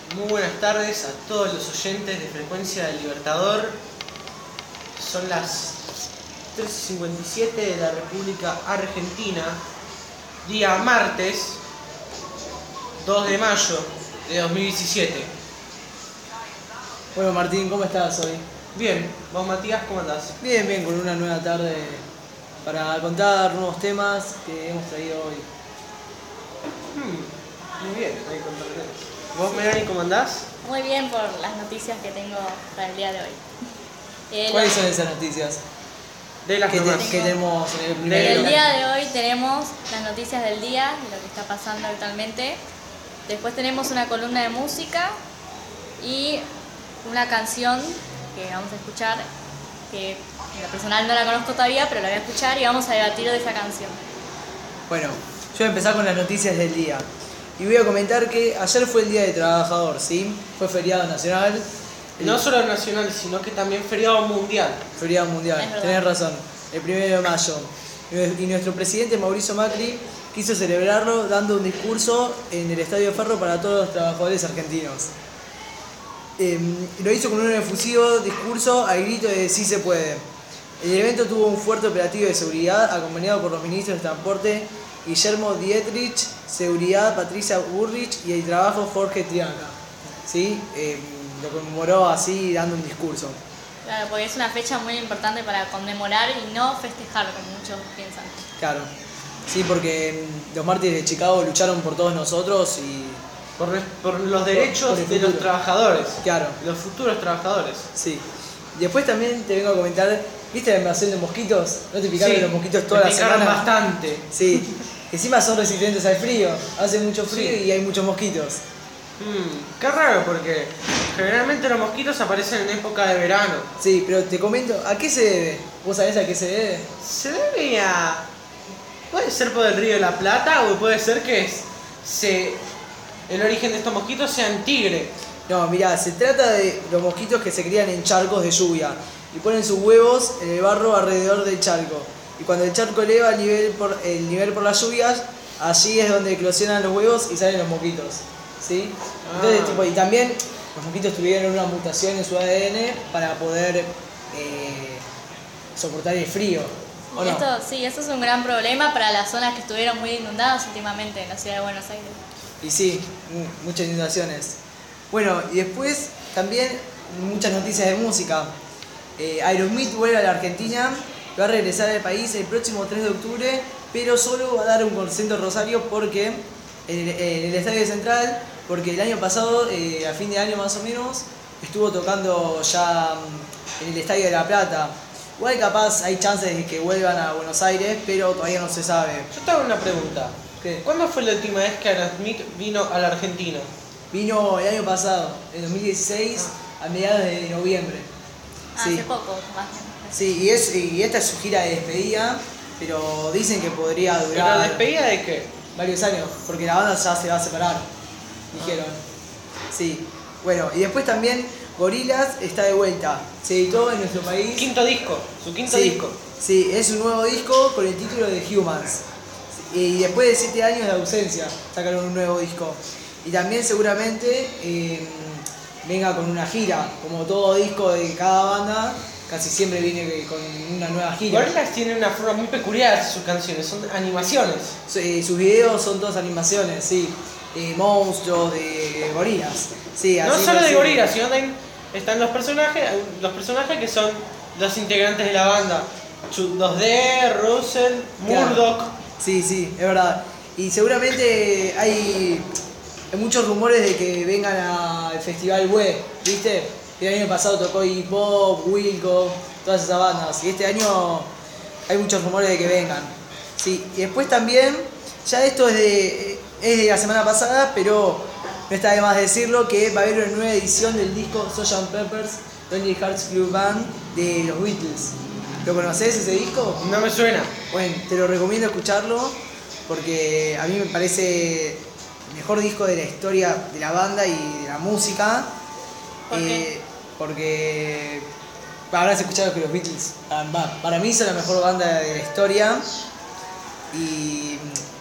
Muy buenas tardes a todos los oyentes de Frecuencia del Libertador. Son las 13:57 de la República Argentina, día martes 2 de mayo de 2017. Bueno, Martín, ¿cómo estás hoy? Bien, vos Matías, ¿cómo andás? Bien, con una nueva tarde para contar nuevos temas que hemos traído hoy. Muy bien, hay que contar temas. ¿Vos Melanie, cómo andás? Muy bien por las noticias que tengo para el día de hoy. ¿Cuáles son esas noticias De las que nomás. tenemos en el En primer el bloque? día de hoy tenemos las noticias del día, de lo que está pasando actualmente. Después tenemos una columna de música y una canción que vamos a escuchar, que en lo personal no la conozco todavía, pero la voy a escuchar y vamos a debatir de esa canción. Bueno, yo voy a empezar con las noticias del día. Y voy a comentar que ayer fue el Día del Trabajador, ¿sí? Fue feriado nacional. No solo nacional, sino que también feriado mundial. Feriado mundial, Es verdad. tenés razón, el 1 de mayo. Y nuestro presidente Mauricio Macri quiso celebrarlo dando un discurso en el Estadio Ferro para todos los trabajadores argentinos. Lo hizo con un efusivo discurso al grito de "sí se puede". El evento tuvo un fuerte operativo de seguridad acompañado por los ministros de Transporte Guillermo Dietrich, Seguridad Patricia Burrich y el Trabajo Jorge Triaca. ¿Sí? Lo conmemoró así dando un discurso. Claro, porque es una fecha muy importante para conmemorar y no festejar, como muchos piensan. Claro. Sí, porque los mártires de Chicago lucharon por todos nosotros y... Por los derechos por el de los futuro. trabajadores. Claro. Los futuros trabajadores. Sí. Después también te vengo a comentar, ¿viste la invasión de mosquitos? ¿No te picaron Sí, los mosquitos toda me la picaron semana? bastante. Sí. Encima son resistentes al frío. Hace mucho frío Sí. y hay muchos mosquitos. Qué raro, porque generalmente los mosquitos aparecen en época de verano. Sí, pero te comento, ¿a qué se debe? ¿Vos sabés a qué se debe? Se debe a... Puede ser por el río de la Plata o puede ser que el origen de estos mosquitos sea en Tigre. No, mirá, se trata de los mosquitos que se crían en charcos de lluvia y ponen sus huevos en el barro alrededor del charco. Y cuando el charco eleva el nivel por las lluvias, allí es donde eclosionan los huevos y salen los mosquitos. ¿Sí? Entonces, y también los mosquitos tuvieron una mutación en su ADN para poder soportar el frío. ¿O no? Esto es un gran problema para las zonas que estuvieron muy inundadas últimamente en la ciudad de Buenos Aires. Y sí, muchas inundaciones. Bueno, y después también muchas noticias de música. Aerosmith vuelve a la Argentina, va a regresar al país el próximo 3 de octubre, pero solo va a dar un concierto en Rosario porque en el Estadio Central, porque el año pasado, a fin de año más o menos, estuvo tocando ya en el Estadio de La Plata. Igual capaz hay chances de que vuelvan a Buenos Aires, pero todavía no se sabe. Yo te hago una pregunta. ¿Qué? ¿Cuándo fue la última vez que Aerosmith vino a la Argentina? Vino el año pasado, en 2016, a mediados de noviembre. Sí. Hace poco, más. Sí, y esta es su gira de despedida, pero dicen que podría ¿Pero durar despedida de qué? varios años, porque la banda ya se va a separar, dijeron. Sí, bueno, y después también Gorillaz está de vuelta, se editó en nuestro país. Quinto disco, su quinto Sí, disco. sí, es un nuevo disco con el título de Humans. Y después de 7 años de ausencia, sacaron un nuevo disco. Y también seguramente venga con una gira, como todo disco de cada banda, casi siempre viene con una nueva gira. Gorillaz tiene una forma muy peculiar sus canciones, son animaciones. Sus videos son todas animaciones, sí, de monstruos, de gorilas. Sí, No así solo de parece. Gorillaz, sino también están los personajes que son los integrantes de la banda. 2D, Russell, Claro. Murdoch. Sí, sí, es verdad. Y seguramente hay muchos rumores de que vengan al Festival WE, ¿viste? El año pasado tocó Iggy Pop, Wilco, todas esas bandas. Y este año hay muchos rumores de que vengan. Sí, y después también, ya esto es de la semana pasada, pero no está de más decirlo, que va a haber una nueva edición del disco Sgt. Pepper's Lonely Hearts Club Band de los Beatles. ¿Lo conocés ese disco? No me suena. Bueno, te lo recomiendo escucharlo porque a mí me parece el mejor disco de la historia de la banda y de la música. ¿Por qué? Porque habrás escuchado que los Beatles para mí son la mejor banda de la historia y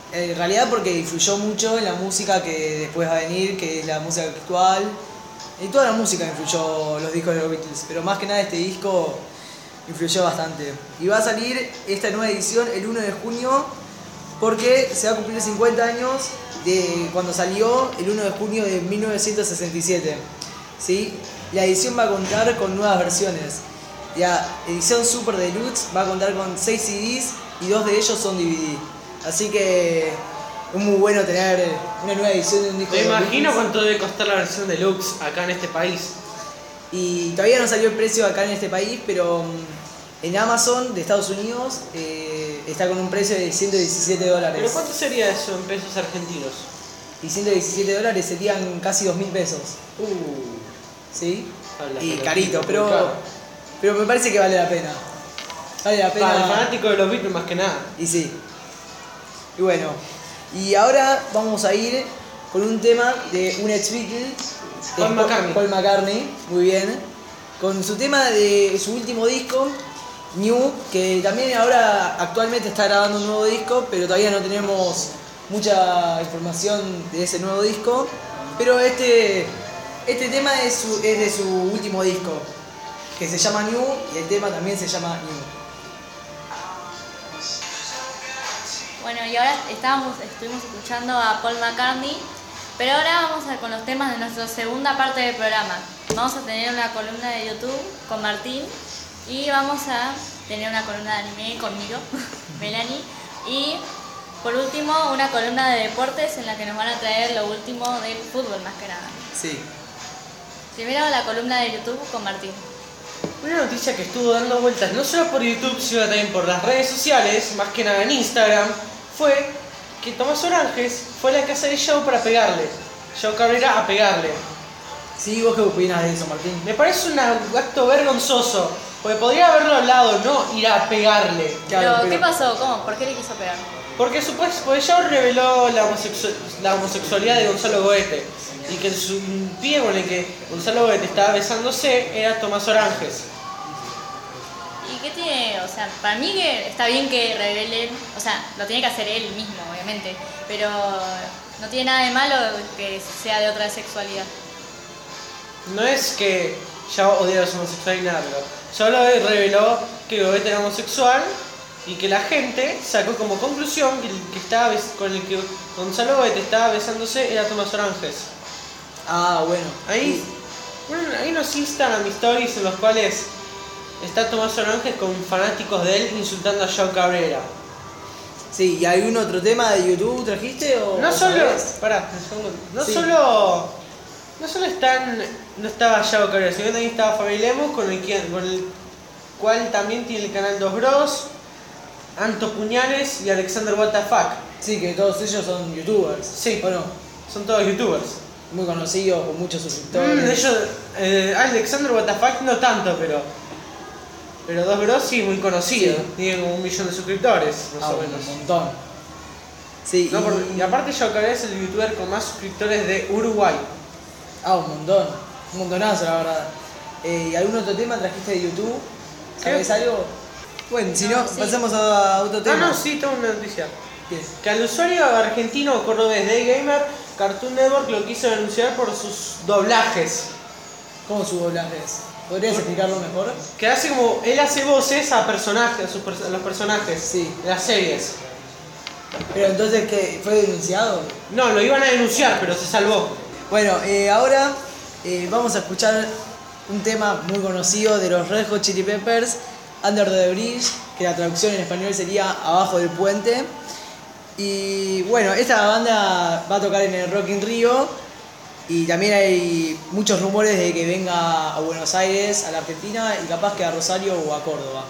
En realidad porque influyó mucho en la música que después va a venir, que es la música actual. En toda la música influyó los discos de los Beatles, pero más que nada este disco influyó bastante. Y va a salir esta nueva edición el 1 de junio porque se va a cumplir 50 años de cuando salió el 1 de junio de 1967. ¿Sí? La edición va a contar con nuevas versiones. La edición Super Deluxe va a contar con 6 CDs y 2 de ellos son DVD. Así que es muy bueno tener una nueva edición de un disco Me de los imagino Beatles. cuánto debe costar la versión deluxe acá en este país. Y todavía no salió el precio acá en este país, pero en Amazon de Estados Unidos está con un precio de $117. ¿Pero cuánto sería eso en pesos argentinos? Y $117 serían casi 2.000 pesos. ¿Sí? Habla, Y pero carito, tipo, caro. pero me parece que vale la pena. Vale la pena. Para el fanático de los Beatles más que nada. Y sí. Y bueno, y ahora vamos a ir con un tema de un ex Beatle, de Paul McCartney, muy bien, con su tema de su último disco, New, que también ahora actualmente está grabando un nuevo disco, pero todavía no tenemos mucha información de ese nuevo disco, pero este tema es de su último disco, que se llama New, y el tema también se llama New. Bueno, y ahora estuvimos escuchando a Paul McCartney, pero ahora vamos con los temas de nuestra segunda parte del programa. Vamos a tener una columna de YouTube con Martín y vamos a tener una columna de anime conmigo, Melanie, y por último una columna de deportes en la que nos van a traer lo último del fútbol más que nada. Sí. Primero la columna de YouTube con Martín. Una noticia que estuvo dando vueltas no solo por YouTube, sino también por las redes sociales, más que nada en Instagram, fue que Tomás Oranges fue a la casa de Joe para pegarle. Joe Cabrera a pegarle. Sí, ¿vos qué opinas de eso, Martín? Me parece un acto vergonzoso, porque podría haberlo hablado, no ir a pegarle. Claro, Pero, ¿qué pasó? ¿Cómo? ¿Por qué le quiso pegar? Porque Joe reveló la homosexualidad de Gonzalo Goete y que su pie con el que Gonzalo Goete estaba besándose era Tomás Oranges. ¿Y qué tiene? O sea, para mí que está bien que revelen, o sea, lo tiene que hacer él mismo, obviamente, pero no tiene nada de malo que sea de otra sexualidad. No es que ya odia a los homosexuales ni nada, pero solo reveló que Goete era homosexual y que la gente sacó como conclusión que con el que Gonzalo Goete estaba besándose era Tomás Oranges. Ah, bueno. Hay unos Instagram stories en los cuales está Tomás Oranges con fanáticos de él insultando a Joe Cabrera. Sí, ¿y algún otro tema de YouTube trajiste o No o solo, sabés? pará, un segundo. No Sí. solo no estaba Joe Cabrera, sino que también estaba Fabi Lemos con el cual también tiene el canal Dos Bros, Anto Puñales y Alexander What the Fuck. Sí, que todos ellos son youtubers. Sí. Bueno, Son todos youtubers. muy conocidos, con muchos suscriptores. Alexander What the Fuck no tanto, pero Dos Bros sí, muy conocido. Sí. Tiene como 1 millón de suscriptores, más o menos. Un montón. Sí, No, y aparte Joe Cabrera es el youtuber con más suscriptores de Uruguay. un montón. Un montonazo, la verdad. ¿Y algún otro tema trajiste de YouTube? ¿Sabes algo? Bueno, si no, sí. pasamos a otro tema. No, sí, tengo una noticia. ¿Qué? Que al usuario argentino cordobés de Gamer, Cartoon Network lo quiso denunciar por sus doblajes. ¿Cómo su doblaje es? ¿Podrías explicarlo mejor? Que hace como, él hace voces a personajes, a los personajes Sí. de las series. Pero entonces, ¿qué? ¿Fue denunciado? No, lo iban a denunciar, pero se salvó. Bueno, ahora vamos a escuchar un tema muy conocido de los Red Hot Chili Peppers, Under the Bridge, que la traducción en español sería Abajo del Puente. Y bueno, esta banda va a tocar en el Rock in Rio y también hay muchos rumores de que venga a Buenos Aires, a la Argentina y capaz que a Rosario o a Córdoba.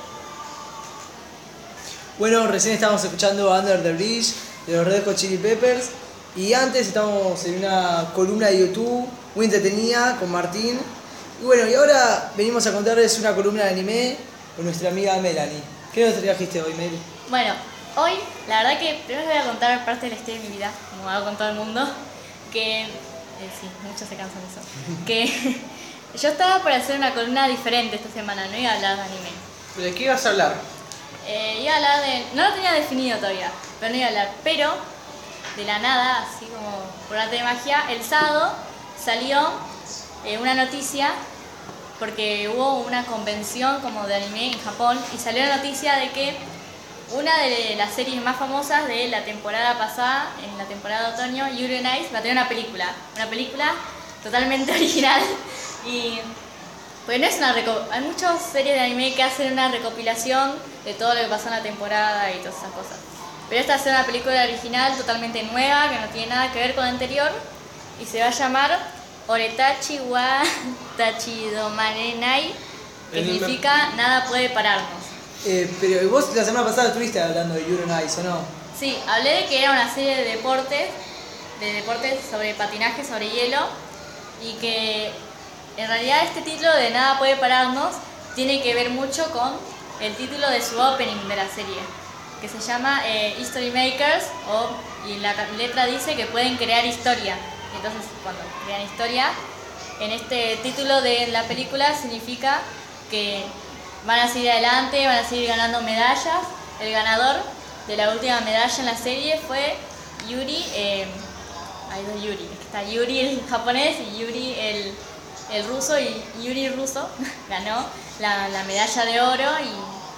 Bueno, recién estábamos escuchando Under the Bridge de los Red Hot Chili Peppers y antes estamos en una columna de YouTube muy entretenida con Martín. Y bueno, y ahora venimos a contarles una columna de anime con nuestra amiga Melanie. ¿Qué nos trajiste hoy, Mel? Bueno, hoy la verdad que primero les voy a contar parte de la historia de mi vida, como hago con todo el mundo, que sí, muchos se cansan de eso, que yo estaba por hacer una columna diferente esta semana, no iba a hablar de anime. ¿De qué ibas a hablar? Iba a hablar de... no lo tenía definido todavía, pero no iba a hablar. Pero, de la nada, así como por arte de magia, el sábado salió una noticia, porque hubo una convención como de anime en Japón, y salió la noticia de que una de las series más famosas de la temporada pasada, en la temporada de otoño, Yuri on Ice, va a tener una película totalmente original. Y pues no es hay muchas series de anime que hacen una recopilación de todo lo que pasó en la temporada y todas esas cosas. Pero esta es una película original totalmente nueva, que no tiene nada que ver con la anterior, y se va a llamar Oretachi wa Tachidomarenai, que significa nada puede pararnos. Pero vos la semana pasada estuviste hablando de Yuri on Ice, ¿o no? Sí, hablé de que era una serie de deportes sobre patinaje sobre hielo, y que en realidad este título de Nada puede pararnos tiene que ver mucho con el título de su opening de la serie, que se llama History Makers, y la letra dice que pueden crear historia. Entonces, cuando crean historia, en este título de la película significa que van a seguir adelante, van a seguir ganando medallas. El ganador de la última medalla en la serie fue Yuri, hay dos Yuri, está Yuri el japonés y Yuri el ruso, y Yuri ruso ganó la medalla de oro y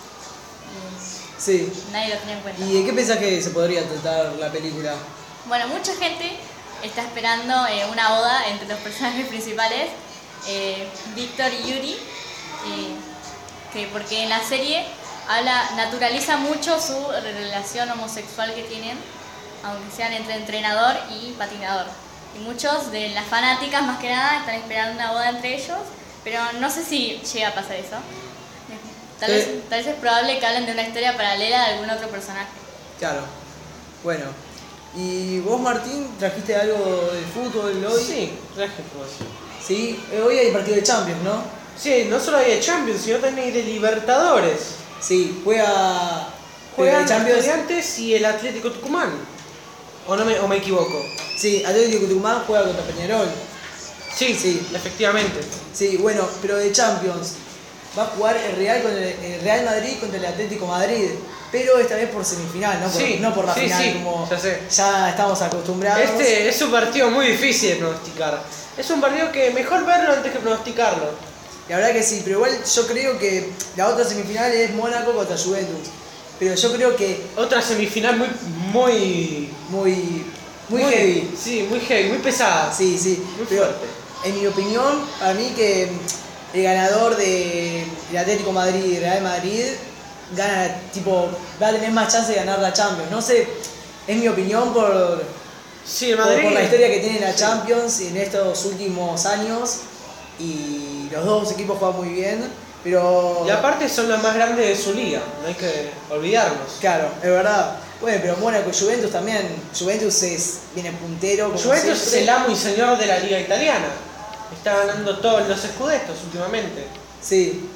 Sí. nadie lo tenía en cuenta. ¿Y de qué pensás que se podría tratar la película? Bueno, mucha gente está esperando una boda entre los personajes principales, Víctor y Yuri, porque en la serie naturaliza mucho su relación homosexual que tienen, aunque sean entre entrenador y patinador. Y muchos de las fanáticas, más que nada, están esperando una boda entre ellos, pero no sé si llega a pasar eso. Tal vez es probable que hablen de una historia paralela de algún otro personaje. Claro. Bueno. ¿Y vos, Martín, trajiste algo de fútbol hoy? Sí, traje fútbol. Sí, hoy hay partido de Champions, ¿no? Sí, no solo hay de Champions, sino también hay de Libertadores. Sí, juegan Champions Estudiantes y el Atlético Tucumán. ¿O me equivoco? Sí, Atlético Tucumán juega contra Peñarol. Sí, efectivamente. Sí, bueno, pero de Champions va a jugar el Real Madrid contra el Atlético Madrid, pero esta vez por semifinal, no por la final, como ya sé. Ya estamos acostumbrados. Este es un partido muy difícil de pronosticar. Es un partido que mejor verlo antes que pronosticarlo. La verdad que sí, pero igual yo creo que la otra semifinal es Mónaco contra Juventus. Pero yo creo que otra semifinal muy heavy. Sí, muy heavy, muy pesada. Sí, muy pero fuerte. En mi opinión, para mí que el ganador del Atlético Madrid y Real Madrid va a tener más chance de ganar la Champions. No sé, es mi opinión por la historia que tiene la Champions en estos últimos años, y los dos equipos juegan muy bien, pero... Y aparte son los más grandes de su liga, no hay que olvidarnos. Claro, es verdad. Bueno, pero Mónaco y Juventus también. Juventus viene puntero. Juventus es el amo y señor de la liga italiana. Está ganando todos los scudettos últimamente. Sí.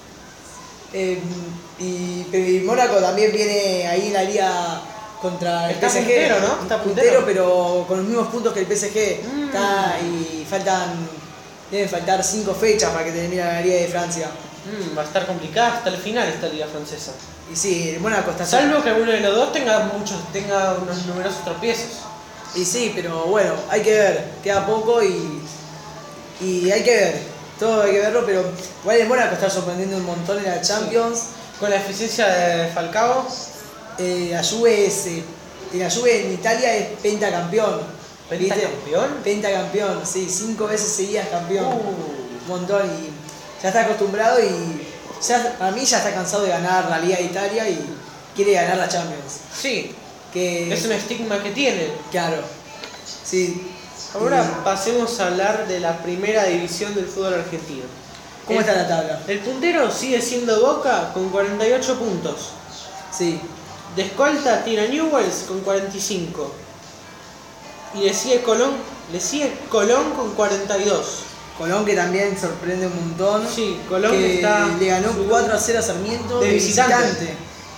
Y Mónaco también viene ahí en la liga contra el está PSG. Puntero, ¿no? Está puntero, pero con los mismos puntos que el PSG. Y deben faltar 5 fechas para que termine la Liga de Francia. Va a estar complicada hasta el final esta liga francesa. Y sí, el Mónaco está... Salvo que alguno de los dos tenga unos numerosos tropiezos. Y sí, pero bueno, hay que ver. Queda poco y hay que ver. Todo hay que verlo, pero igual el Mónaco está sorprendiendo un montón en la Champions. Con la eficiencia de Falcao. La Juve en Italia es pentacampeón. ¿Pentacampeón? Pentacampeón, sí, 5 veces seguidas campeón. Un montón, y ya está acostumbrado, y para mí ya está cansado de ganar la Liga de Italia y quiere ganar la Champions. Sí, es un estigma que tiene. Claro, sí. Ahora pasemos a hablar de la primera división del fútbol argentino. ¿Cómo está la tabla? El puntero sigue siendo Boca con 48 puntos. Sí. De escolta tira Newell's con 45. Y le sigue Colón con 42. Colón, que también sorprende un montón. Sí, Colón que le ganó 4-0 a Sarmiento de visitante.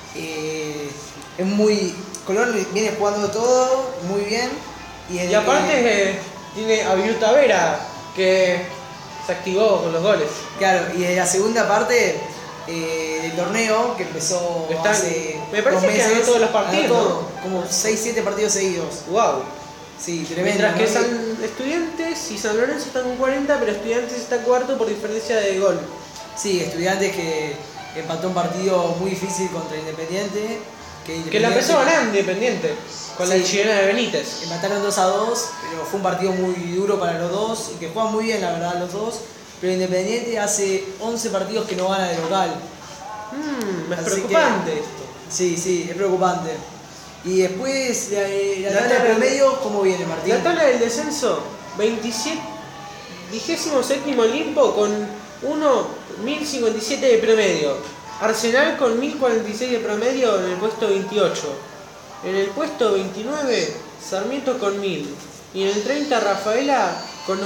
Colón viene jugando todo muy bien. Y aparte tiene a Viruta Vera, que se activó con los goles. Claro, y en la segunda parte del torneo que empezó Está- hace me parece 2 que ganó meses. todos los partidos, Ganó todo, como 6-7 partidos seguidos. Wow. Sí, tremendo. Mientras que ¿no? San Estudiantes y San Lorenzo están con 40, pero Estudiantes está cuarto por diferencia de gol. Sí, Estudiantes que empató un partido muy difícil contra Independiente. Que la empezó ganando Independiente, con la Sí. chilena de Benítez. Empataron 2-2, pero fue un partido muy duro para los dos y que juegan muy bien, la verdad, los dos. Pero Independiente hace 11 partidos que no gana de local. Es Así preocupante que- esto. Sí, sí, es preocupante. Y después, la La tabla de tabla- promedio, ¿cómo viene, Martín? La tabla del descenso, 27º Olimpo con 1057 de promedio. Arsenal con 1046 de promedio en el puesto 28. En el puesto 29, Sarmiento con 1000. Y en el 30, Rafaela con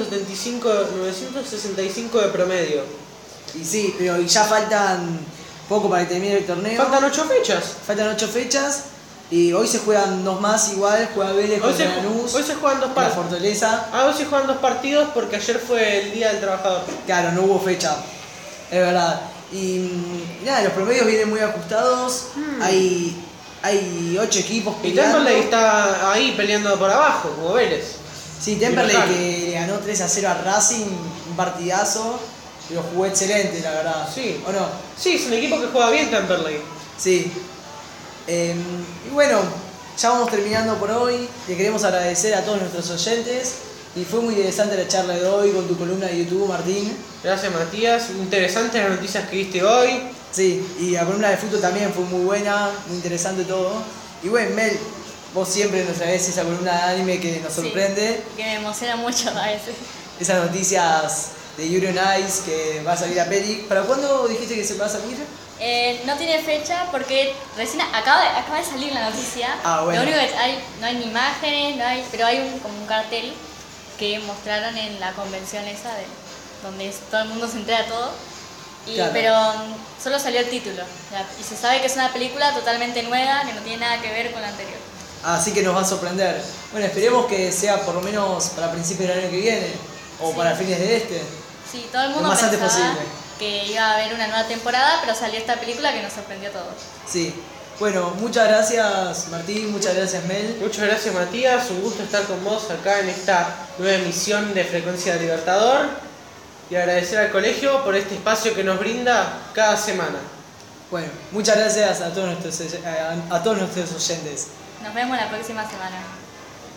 965 de promedio. Y sí, pero ya faltan poco para que termine el torneo. Faltan 8 fechas. Faltan 8 fechas y hoy se juegan 2 más igual, juega Vélez Hoy contra se, Lanús, hoy se juegan dos la partidos. Fortaleza. Hoy se juegan 2 partidos porque ayer fue el Día del Trabajador. Claro, no hubo fecha, es verdad. Y nada, los promedios vienen muy ajustados, hay 8 equipos Y peleando. Temperley está ahí peleando por abajo, como Vélez. Sí, Temperley local. que le ganó 3-0 a Racing, un partidazo, pero jugó excelente, la verdad. Sí. ¿O no? Sí, es un equipo que juega bien Temperley. Sí. Y bueno, ya vamos terminando por hoy. Le queremos agradecer a todos nuestros oyentes. Y fue muy interesante la charla de hoy con tu columna de YouTube, Martín. Gracias Matías, interesantes las noticias que viste hoy. Sí, y la columna de fútbol también fue muy buena, muy interesante todo. Y bueno, Mel, vos siempre nos traes esa columna de anime que nos sorprende. Sí, que me emociona mucho a veces. Esas noticias de Yuri on Ice, que va a salir la peli. ¿Para cuándo dijiste que se va a salir? No tiene fecha porque recién acaba de salir la noticia. Ah, bueno. Lo único que no hay ni imágenes, pero hay como un cartel que mostraron en la convención esa donde todo el mundo se entera todo. Claro. Pero solo salió el título. Y se sabe que es una película totalmente nueva, que no tiene nada que ver con la anterior. Así que nos va a sorprender. Bueno, esperemos que sea por lo menos para principios del año que viene. O Sí. para fines de este. Sí, todo el mundo Lo más antes pensaba posible. que iba a haber una nueva temporada, pero salió esta película que nos sorprendió a todos. Sí. Bueno, muchas gracias Martín, muchas gracias Mel. Muchas gracias Matías, un gusto estar con vos acá en esta nueva emisión de Frecuencia del Libertador. Y agradecer al colegio por este espacio que nos brinda cada semana. Bueno, muchas gracias a todos nuestros oyentes. Nos vemos la próxima semana.